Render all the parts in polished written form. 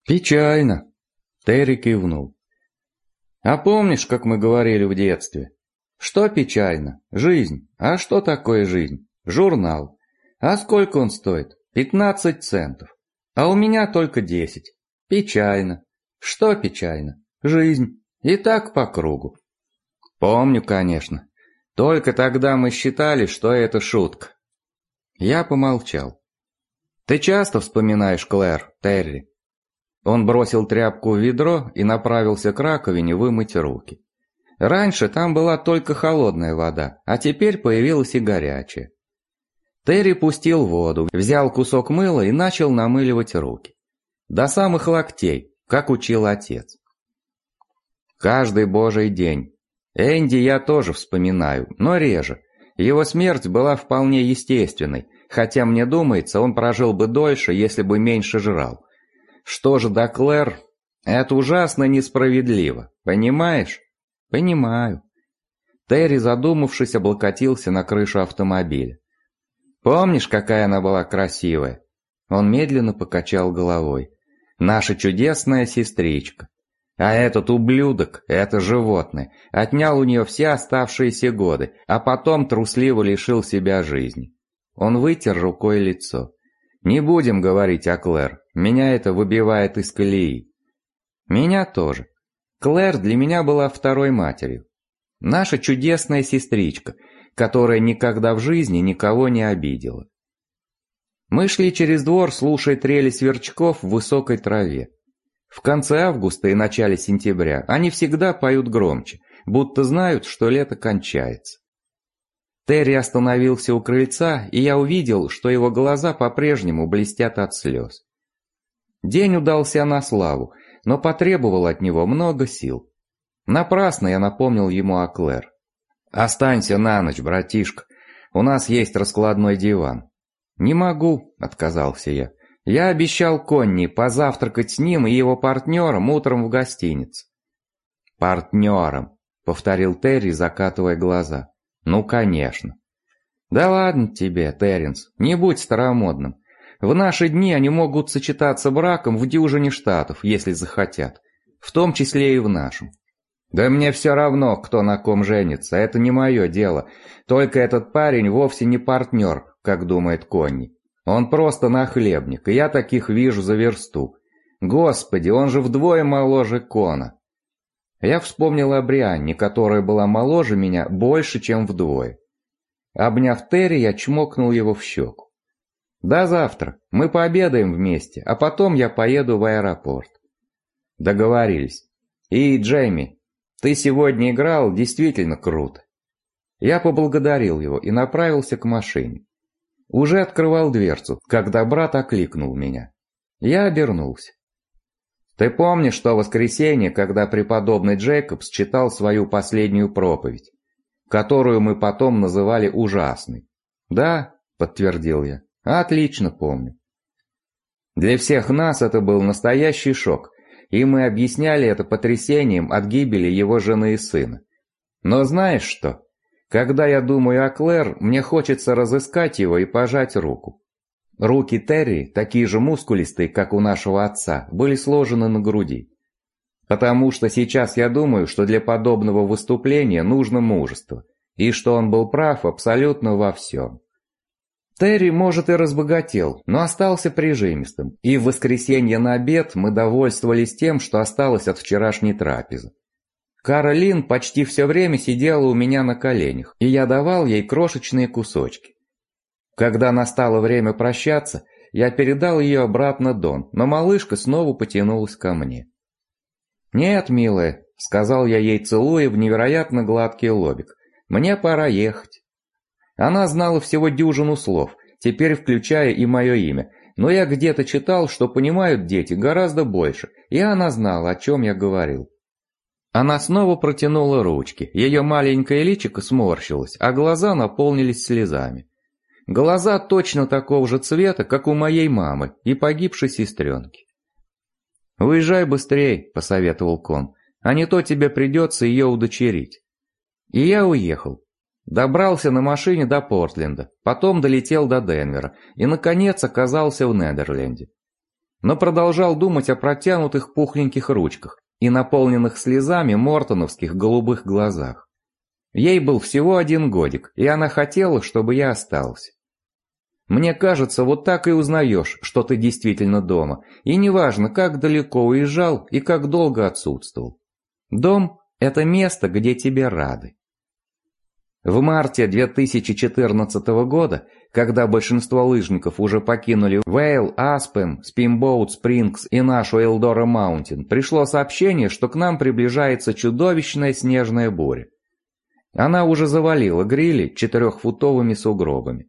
Печально. Терри кивнул. А помнишь, как мы говорили в детстве? Что печально? Жизнь. А что такое жизнь? Журнал. А сколько он стоит? 15 центов. А у меня только 10. Печально. Что печально? Жизнь. И так по кругу. Помню, конечно. Только тогда мы считали, что это шутка. Я помолчал. Ты часто вспоминаешь Клэр, Терри? Он бросил тряпку в ведро и направился к раковине вымыть руки. Раньше там была только холодная вода, а теперь появилась и горячая. Терри пустил воду, взял кусок мыла и начал намыливать руки. До самых локтей, как учил отец. Каждый божий день. Энди я тоже вспоминаю, но реже. Его смерть была вполне естественной, хотя мне думается, он прожил бы дольше, если бы меньше жрал. Что же до Клэр? Это ужасно несправедливо, понимаешь? Понимаю. Терри, задумавшись, облокотился на крышу автомобиля. Помнишь, какая она была красивая? Он медленно покачал головой. Наша чудесная сестричка. А этот ублюдок, это животное, отнял у нее все оставшиеся годы, а потом трусливо лишил себя жизни. Он вытер рукой лицо. Не будем говорить о Клэр, меня это выбивает из колеи. Меня тоже. Клэр для меня была второй матерью. Наша чудесная сестричка, которая никогда в жизни никого не обидела. Мы шли через двор, слушая трели сверчков в высокой траве. В конце августа и начале сентября они всегда поют громче, будто знают, что лето кончается. Терри остановился у крыльца, и я увидел, что его глаза по-прежнему блестят от слез. День удался на славу, но потребовал от него много сил. Напрасно я напомнил ему о Клэр. «Останься на ночь, братишка, у нас есть раскладной диван». «Не могу», — отказался я. «Я обещал Конни позавтракать с ним и его партнером утром в гостинице». «Партнером», — повторил Терри, закатывая глаза. «Ну, конечно». «Да ладно тебе, Терренс, не будь старомодным. В наши дни они могут сочетаться браком в дюжине штатов, если захотят, в том числе и в нашем». «Да мне все равно, кто на ком женится, это не мое дело. Только этот парень вовсе не партнер, как думает Конни. Он просто нахлебник, и я таких вижу за версту. Господи, он же вдвое моложе Кона». Я вспомнил о Брианне, которая была моложе меня больше, чем вдвое. Обняв Терри, я чмокнул его в щеку. «До завтра, мы пообедаем вместе, а потом я поеду в аэропорт». «Договорились. И, Джейми, ты сегодня играл действительно круто». Я поблагодарил его и направился к машине. Уже открывал дверцу, когда брат окликнул меня. Я обернулся. «Ты помнишь то воскресенье, когда преподобный Джейкобс читал свою последнюю проповедь, которую мы потом называли ужасной?» «Да», — подтвердил я, — «отлично помню». Для всех нас это был настоящий шок, и мы объясняли это потрясением от гибели его жены и сына. Но знаешь что? Когда я думаю о Клэр, мне хочется разыскать его и пожать руку. Руки Терри, такие же мускулистые, как у нашего отца, были сложены на груди. Потому что сейчас я думаю, что для подобного выступления нужно мужество, и что он был прав абсолютно во всем. Терри, может, и разбогател, но остался прижимистым, и в воскресенье на обед мы довольствовались тем, что осталось от вчерашней трапезы. Каролин почти все время сидела у меня на коленях, и я давал ей крошечные кусочки. Когда настало время прощаться, я передал ее обратно Дон, но малышка снова потянулась ко мне. «Нет, милая», — сказал я ей, целуя в невероятно гладкий лобик, — «мне пора ехать». Она знала всего дюжину слов, теперь включая и мое имя, но я где-то читал, что понимают дети гораздо больше, и она знала, о чем я говорил. Она снова протянула ручки, ее маленькое личико сморщилось, а глаза наполнились слезами. Глаза точно такого же цвета, как у моей мамы и погибшей сестренки. «Уезжай быстрей», — посоветовал Кон, — «а не то тебе придется ее удочерить». И я уехал. Добрался на машине до Портленда, потом долетел до Денвера и, наконец, оказался в Недерленде. но продолжал думать о протянутых пухленьких ручках и наполненных слезами мортоновских голубых глазах. Ей был всего 1 годик, и она хотела, чтобы я остался. Мне кажется, вот так и узнаешь, что ты действительно дома, и неважно, как далеко уезжал и как долго отсутствовал. Дом – это место, где тебе рады. В марте 2014 года, когда большинство лыжников уже покинули Вейл, Аспен, Спинбоут Спрингс и нашу Элдора Маунтин, пришло сообщение, что к нам приближается чудовищная снежная буря. Она уже завалила грили 4-футовыми сугробами.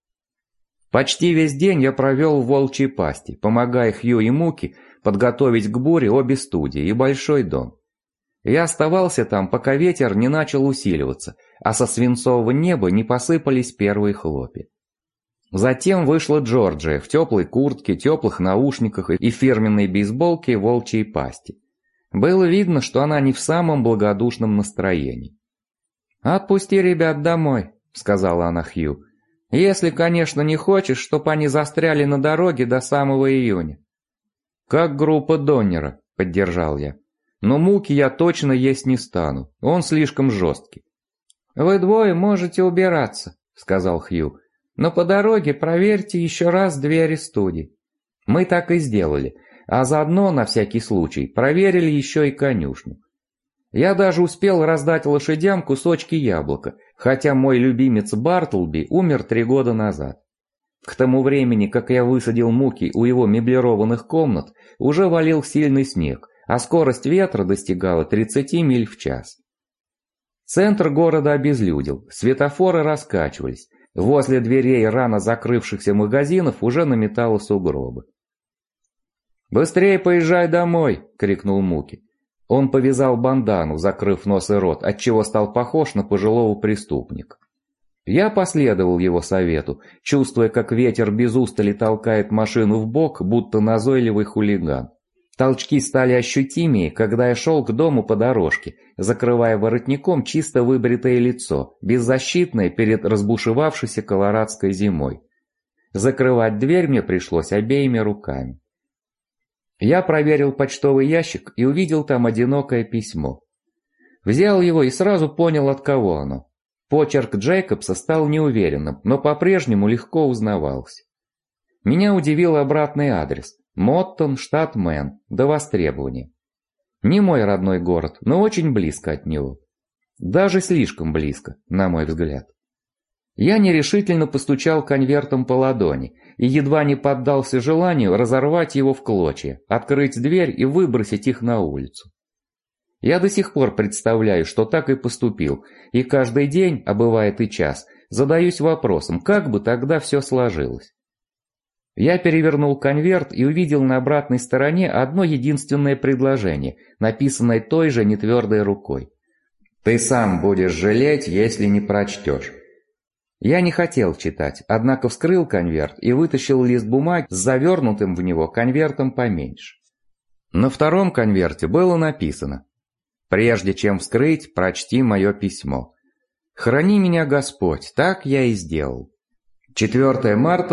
Почти весь день я провел в волчьей пасти, помогая Хью и Муки подготовить к буре обе студии и большой дом. Я оставался там, пока ветер не начал усиливаться, а со свинцового неба не посыпались первые хлопья. Затем вышла Джорджия в теплой куртке, теплых наушниках и фирменной бейсболке волчьей пасти. Было видно, что она не в самом благодушном настроении. «Отпусти ребят домой», — сказала она Хью. «Если, конечно, не хочешь, чтоб они застряли на дороге до самого июня». «Как группа Доннера», — поддержал я. «Но Муки я точно есть не стану, он слишком жесткий». «Вы двое можете убираться», — сказал Хью. «Но по дороге проверьте еще раз двери студий». Мы так и сделали, а заодно, на всякий случай, проверили еще и конюшню. Я даже успел раздать лошадям кусочки яблока, хотя мой любимец Бартлби умер 3 года назад. К тому времени, как я высадил Муки у его меблированных комнат, уже валил сильный снег, а скорость ветра достигала 30 миль в час. Центр города обезлюдил, светофоры раскачивались, возле дверей рано закрывшихся магазинов уже наметало сугробы. «Быстрее поезжай домой!» — крикнул Муки. Он повязал бандану, закрыв нос и рот, отчего стал похож на пожилого преступника. Я последовал его совету, чувствуя, как ветер без устали толкает машину в бок, будто назойливый хулиган. Толчки стали ощутимее, когда я шел к дому по дорожке, закрывая воротником чисто выбритое лицо, беззащитное перед разбушевавшейся колорадской зимой. Закрывать дверь мне пришлось обеими руками. Я проверил почтовый ящик и увидел там одинокое письмо. Взял его и сразу понял, от кого оно. Почерк Джейкобса стал неуверенным, но по-прежнему легко узнавался. Меня удивил обратный адрес – Моттон, штат Мэн, до востребования. Не мой родной город, но очень близко от него. Даже слишком близко, на мой взгляд. Я нерешительно постучал конвертом по ладони и едва не поддался желанию разорвать его в клочья, открыть дверь и выбросить их на улицу. Я до сих пор представляю, что так и поступил, и каждый день, а бывает и час, задаюсь вопросом, как бы тогда все сложилось. Я перевернул конверт и увидел на обратной стороне одно единственное предложение, написанное той же нетвердой рукой. «Ты сам будешь жалеть, если не прочтешь». Я не хотел читать, однако вскрыл конверт и вытащил лист бумаги с завернутым в него конвертом поменьше. На втором конверте было написано: «Прежде чем вскрыть, прочти мое письмо. Храни меня Господь, так я и сделал. 4 марта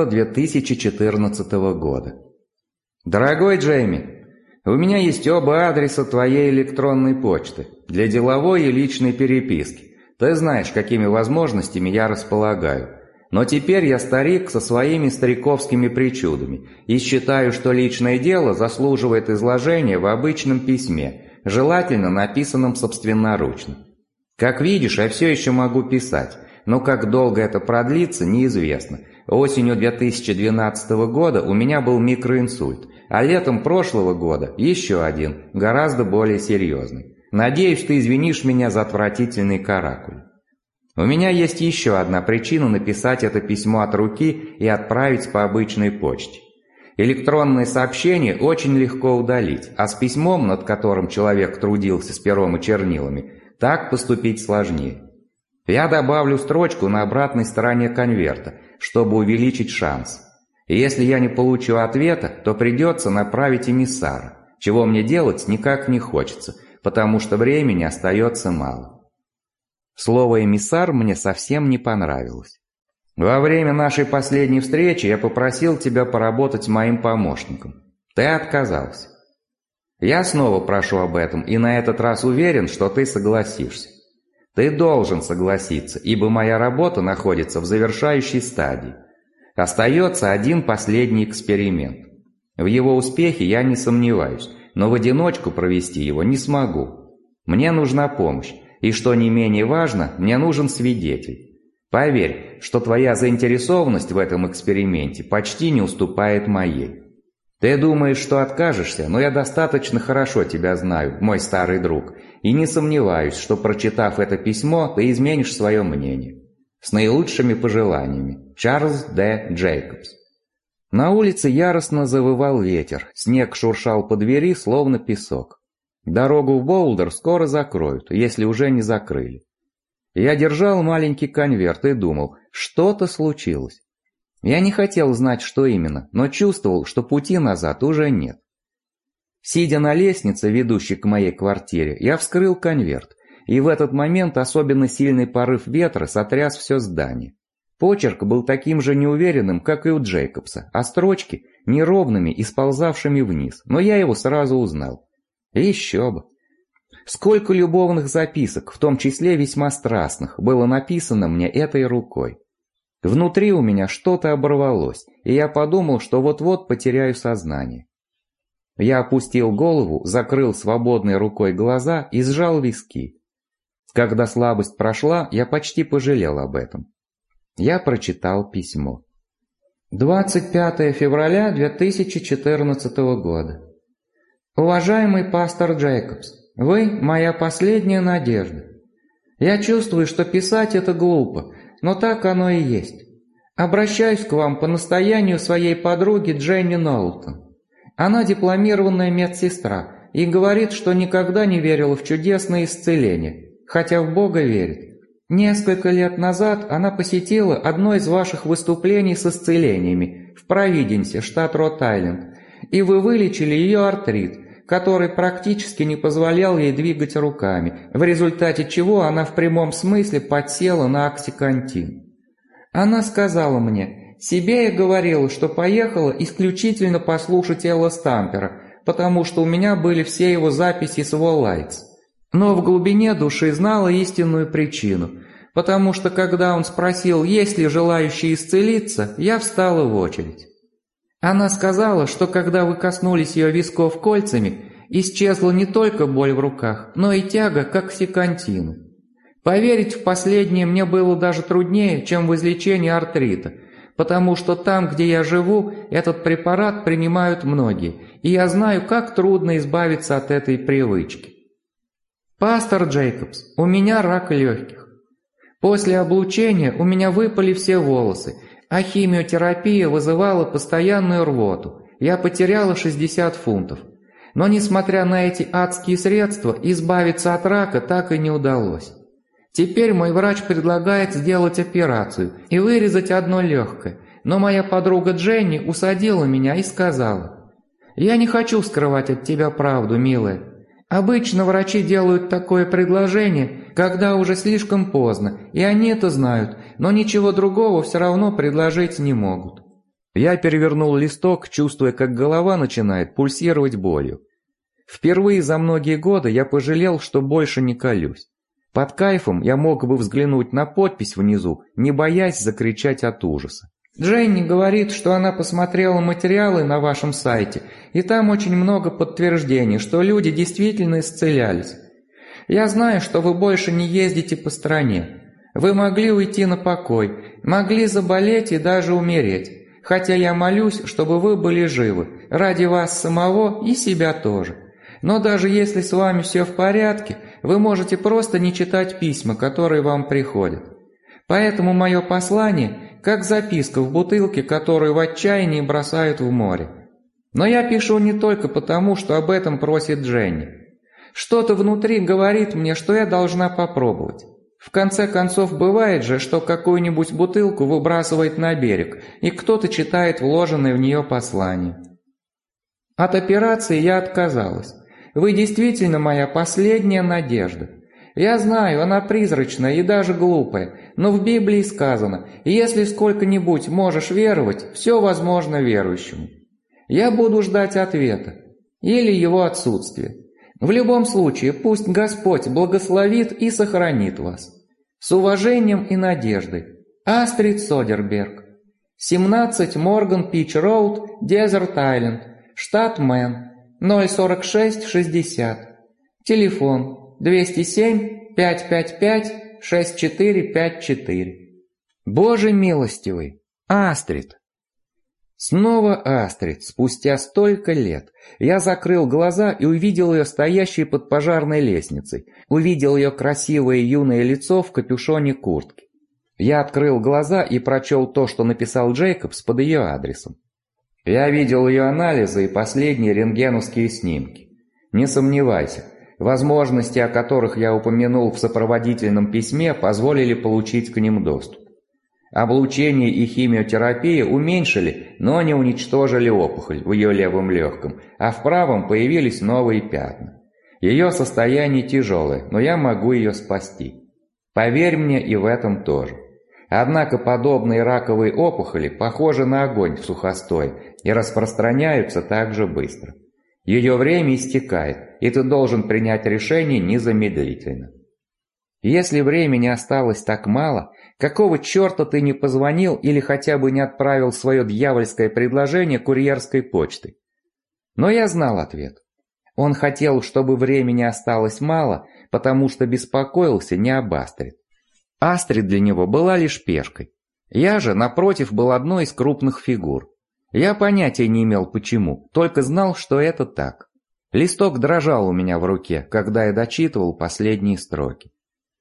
2014 года. Дорогой Джейми, у меня есть оба адреса твоей электронной почты для деловой и личной переписки. Ты знаешь, какими возможностями я располагаю. Но теперь я старик со своими стариковскими причудами и считаю, что личное дело заслуживает изложения в обычном письме, желательно написанном собственноручно. Как видишь, я все еще могу писать, но как долго это продлится, неизвестно. Осенью 2012 года у меня был микроинсульт, а летом прошлого года еще один, гораздо более серьезный. Надеюсь, ты извинишь меня за отвратительный каракуль. У меня есть еще одна причина написать это письмо от руки и отправить по обычной почте. Электронные сообщения очень легко удалить, а с письмом, над которым человек трудился с пером и чернилами, так поступить сложнее. Я добавлю строчку на обратной стороне конверта, чтобы увеличить шанс. И если я не получу ответа, то придется направить эмиссара, чего мне делать никак не хочется, потому что времени остается мало. Слово «эмиссар» мне совсем не понравилось. Во время нашей последней встречи я попросил тебя поработать моим помощником. Ты отказался. Я снова прошу об этом и на этот раз уверен, что ты согласишься. Ты должен согласиться, ибо моя работа находится в завершающей стадии. Остается один последний эксперимент. В его успехе я не сомневаюсь, но в одиночку провести его не смогу. Мне нужна помощь, и что не менее важно, мне нужен свидетель. Поверь, что твоя заинтересованность в этом эксперименте почти не уступает моей. Ты думаешь, что откажешься, но я достаточно хорошо тебя знаю, мой старый друг, и не сомневаюсь, что, прочитав это письмо, ты изменишь свое мнение. С наилучшими пожеланиями. Чарльз Д. Джейкобс. На улице яростно завывал ветер, снег шуршал по двери, словно песок. Дорогу в Боулдер скоро закроют, если уже не закрыли. Я держал маленький конверт и думал, что-то случилось. Я не хотел знать, что именно, но чувствовал, что пути назад уже нет. Сидя на лестнице, ведущей к моей квартире, я вскрыл конверт, и в этот момент особенно сильный порыв ветра сотряс все здание. Почерк был таким же неуверенным, как и у Джейкобса, а строчки неровными и сползавшими вниз, но я его сразу узнал. Еще бы! Сколько любовных записок, в том числе весьма страстных, было написано мне этой рукой. Внутри у меня что-то оборвалось, и я подумал, что вот-вот потеряю сознание. Я опустил голову, закрыл свободной рукой глаза и сжал виски. Когда слабость прошла, я почти пожалел об этом. Я прочитал письмо. 25 февраля 2014 года. Уважаемый пастор Джейкобс, вы моя последняя надежда. Я чувствую, что писать это глупо, но так оно и есть. Обращаюсь к вам по настоянию своей подруги Дженни Нолтон. Она дипломированная медсестра и говорит, что никогда не верила в чудесное исцеление, хотя в Бога верит. Несколько лет назад она посетила одно из ваших выступлений с исцелениями в Провиденсе, штат Рот-Айленд, и вы вылечили ее артрит, который практически не позволял ей двигать руками, в результате чего она в прямом смысле подсела на оксикантин. Она сказала мне, себе я говорила, что поехала исключительно послушать Элла Стампера, потому что у меня были все его записи с Воллайтс. Но в глубине души знала истинную причину, потому что когда он спросил, есть ли желающие исцелиться, я встала в очередь. Она сказала, что когда вы коснулись ее висков кольцами, исчезла не только боль в руках, но и тяга к оксикантину. Поверить в последнее мне было даже труднее, чем в излечении артрита, потому что там, где я живу, этот препарат принимают многие, и я знаю, как трудно избавиться от этой привычки. Пастор Джейкобс, у меня рак легких. После облучения у меня выпали все волосы, а химиотерапия вызывала постоянную рвоту. Я потеряла 60 фунтов. Но несмотря на эти адские средства, избавиться от рака так и не удалось. Теперь мой врач предлагает сделать операцию и вырезать одно легкое, но моя подруга Дженни усадила меня и сказала: «Я не хочу скрывать от тебя правду, милая. Обычно врачи делают такое предложение, когда уже слишком поздно, и они это знают, но ничего другого все равно предложить не могут». Я перевернул листок, чувствуя, как голова начинает пульсировать болью. Впервые за многие годы я пожалел, что больше не колюсь. Под кайфом я мог бы взглянуть на подпись внизу, не боясь закричать от ужаса. Дженни говорит, что она посмотрела материалы на вашем сайте, и там очень много подтверждений, что люди действительно исцелялись. Я знаю, что вы больше не ездите по стране. Вы могли уйти на покой, могли заболеть и даже умереть, хотя я молюсь, чтобы вы были живы, ради вас самого и себя тоже. Но даже если с вами все в порядке, вы можете просто не читать письма, которые вам приходят. Поэтому мое послание, как записка в бутылке, которую в отчаянии бросают в море. Но я пишу не только потому, что об этом просит Дженни. Что-то внутри говорит мне, что я должна попробовать. В конце концов, бывает же, что какую-нибудь бутылку выбрасывает на берег, и кто-то читает вложенное в нее послание. От операции я отказалась. Вы действительно моя последняя надежда. Я знаю, она призрачная и даже глупая, но в Библии сказано: если сколько-нибудь можешь веровать, все возможно верующему. Я буду ждать ответа. Или его отсутствия. В любом случае, пусть Господь благословит и сохранит вас. С уважением и надеждой. Астрид Содерберг. 17 Морган Пич Роуд, Дезерт Айленд, штат Мэн, 04660. Телефон 207-555-6454. Боже милостивый, Астрид! Снова Астрид, спустя столько лет. Я закрыл глаза и увидел ее стоящей под пожарной лестницей. Увидел ее красивое юное лицо в капюшоне куртки. Я открыл глаза и прочел то, что написал Джейкобс под ее адресом. Я видел ее анализы и последние рентгеновские снимки. Не сомневайся, возможности, о которых я упомянул в сопроводительном письме, позволили получить к ним доступ. Облучение и химиотерапия уменьшили, но не уничтожили опухоль в ее левом легком, а в правом появились новые пятна. Ее состояние тяжелое, но я могу ее спасти. Поверь мне, и в этом тоже. Однако подобные раковые опухоли похожи на огонь в сухостое и распространяются так же быстро. Ее время истекает, и ты должен принять решение незамедлительно. Если времени осталось так мало, какого черта ты не позвонил или хотя бы не отправил свое дьявольское предложение курьерской почтой? Но я знал ответ. Он хотел, чтобы времени осталось мало, потому что беспокоился не об Астрид. Астрид для него была лишь пешкой. Я же, напротив, был одной из крупных фигур. Я понятия не имел почему, только знал, что это так. Листок дрожал у меня в руке, когда я дочитывал последние строки.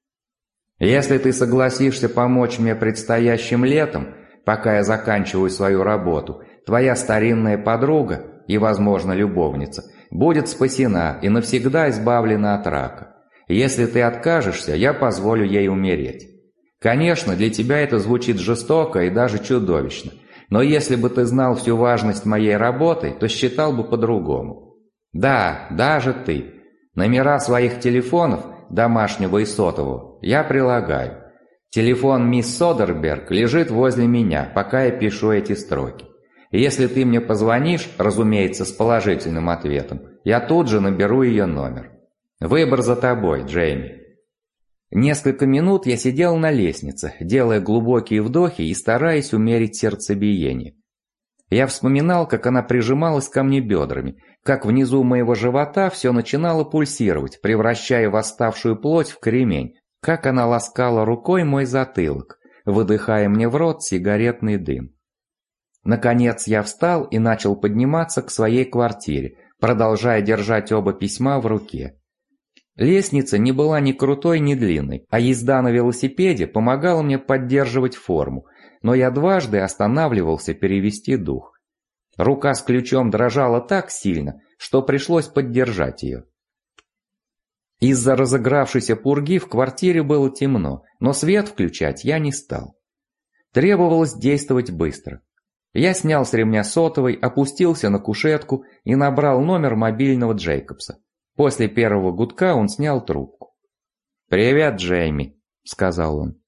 «Если ты согласишься помочь мне предстоящим летом, пока я заканчиваю свою работу, твоя старинная подруга и, возможно, любовница будет спасена и навсегда избавлена от рака. Если ты откажешься, я позволю ей умереть. Конечно, для тебя это звучит жестоко и даже чудовищно, но если бы ты знал всю важность моей работы, то считал бы по-другому. Да, даже ты. Номера своих телефонов, домашнего и сотового, я прилагаю. Телефон мисс Содерберг лежит возле меня, пока я пишу эти строки. И если ты мне позвонишь, разумеется, с положительным ответом, я тут же наберу ее номер. Выбор за тобой, Джейми». Несколько минут я сидел на лестнице, делая глубокие вдохи и стараясь умерить сердцебиение. Я вспоминал, как она прижималась ко мне бедрами, как внизу моего живота все начинало пульсировать, превращая восставшую плоть в кремень, как она ласкала рукой мой затылок, выдыхая мне в рот сигаретный дым. Наконец я встал и начал подниматься к своей квартире, продолжая держать оба письма в руке. Лестница не была ни крутой, ни длинной, а езда на велосипеде помогала мне поддерживать форму, но я дважды останавливался перевести дух. Рука с ключом дрожала так сильно, что пришлось поддержать ее. Из-за разыгравшейся пурги в квартире было темно, но свет включать я не стал. Требовалось действовать быстро. Я снял с ремня сотовый, опустился на кушетку и набрал номер мобильного Джейкобса. После первого гудка он снял трубку. «Привет, Джейми», — сказал он.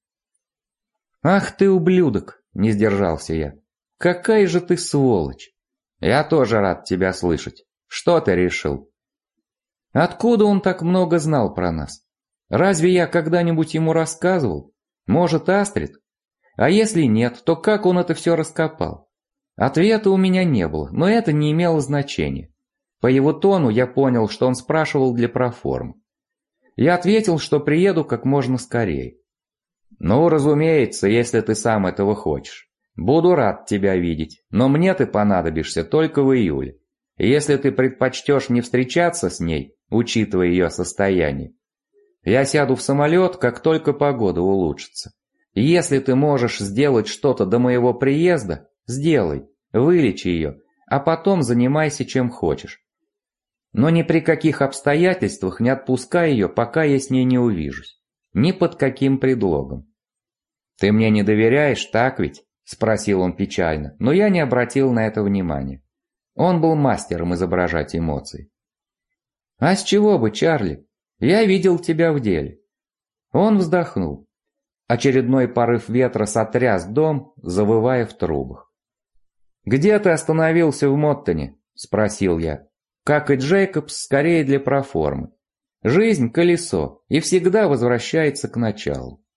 «Ах ты ублюдок», — не сдержался я. «Какая же ты сволочь!» «Я тоже рад тебя слышать. Что ты решил?» «Откуда он так много знал про нас? Разве я когда-нибудь ему рассказывал? Может, Астрид? А если нет, то как он это все раскопал?» Ответа у меня не было, но это не имело значения. По его тону я понял, что он спрашивал для проформы. Я ответил, что приеду как можно скорее. «Ну, разумеется, если ты сам этого хочешь. Буду рад тебя видеть, но мне ты понадобишься только в июле. Если ты предпочтешь не встречаться с ней, учитывая ее состояние, я сяду в самолет, как только погода улучшится. Если ты можешь сделать что-то до моего приезда, сделай, вылечи ее, а потом занимайся чем хочешь. Но ни при каких обстоятельствах не отпускай ее, пока я с ней не увижусь. Ни под каким предлогом». «Ты мне не доверяешь, так ведь?» – спросил он печально, но я не обратил на это внимания. Он был мастером изображать эмоции. «А с чего бы, Чарли? Я видел тебя в деле». Он вздохнул. Очередной порыв ветра сотряс дом, завывая в трубах. «Где ты остановился в Моттоне?» – спросил я. Как и Джейкобс, скорее для проформы. Жизнь – колесо, и всегда возвращается к началу.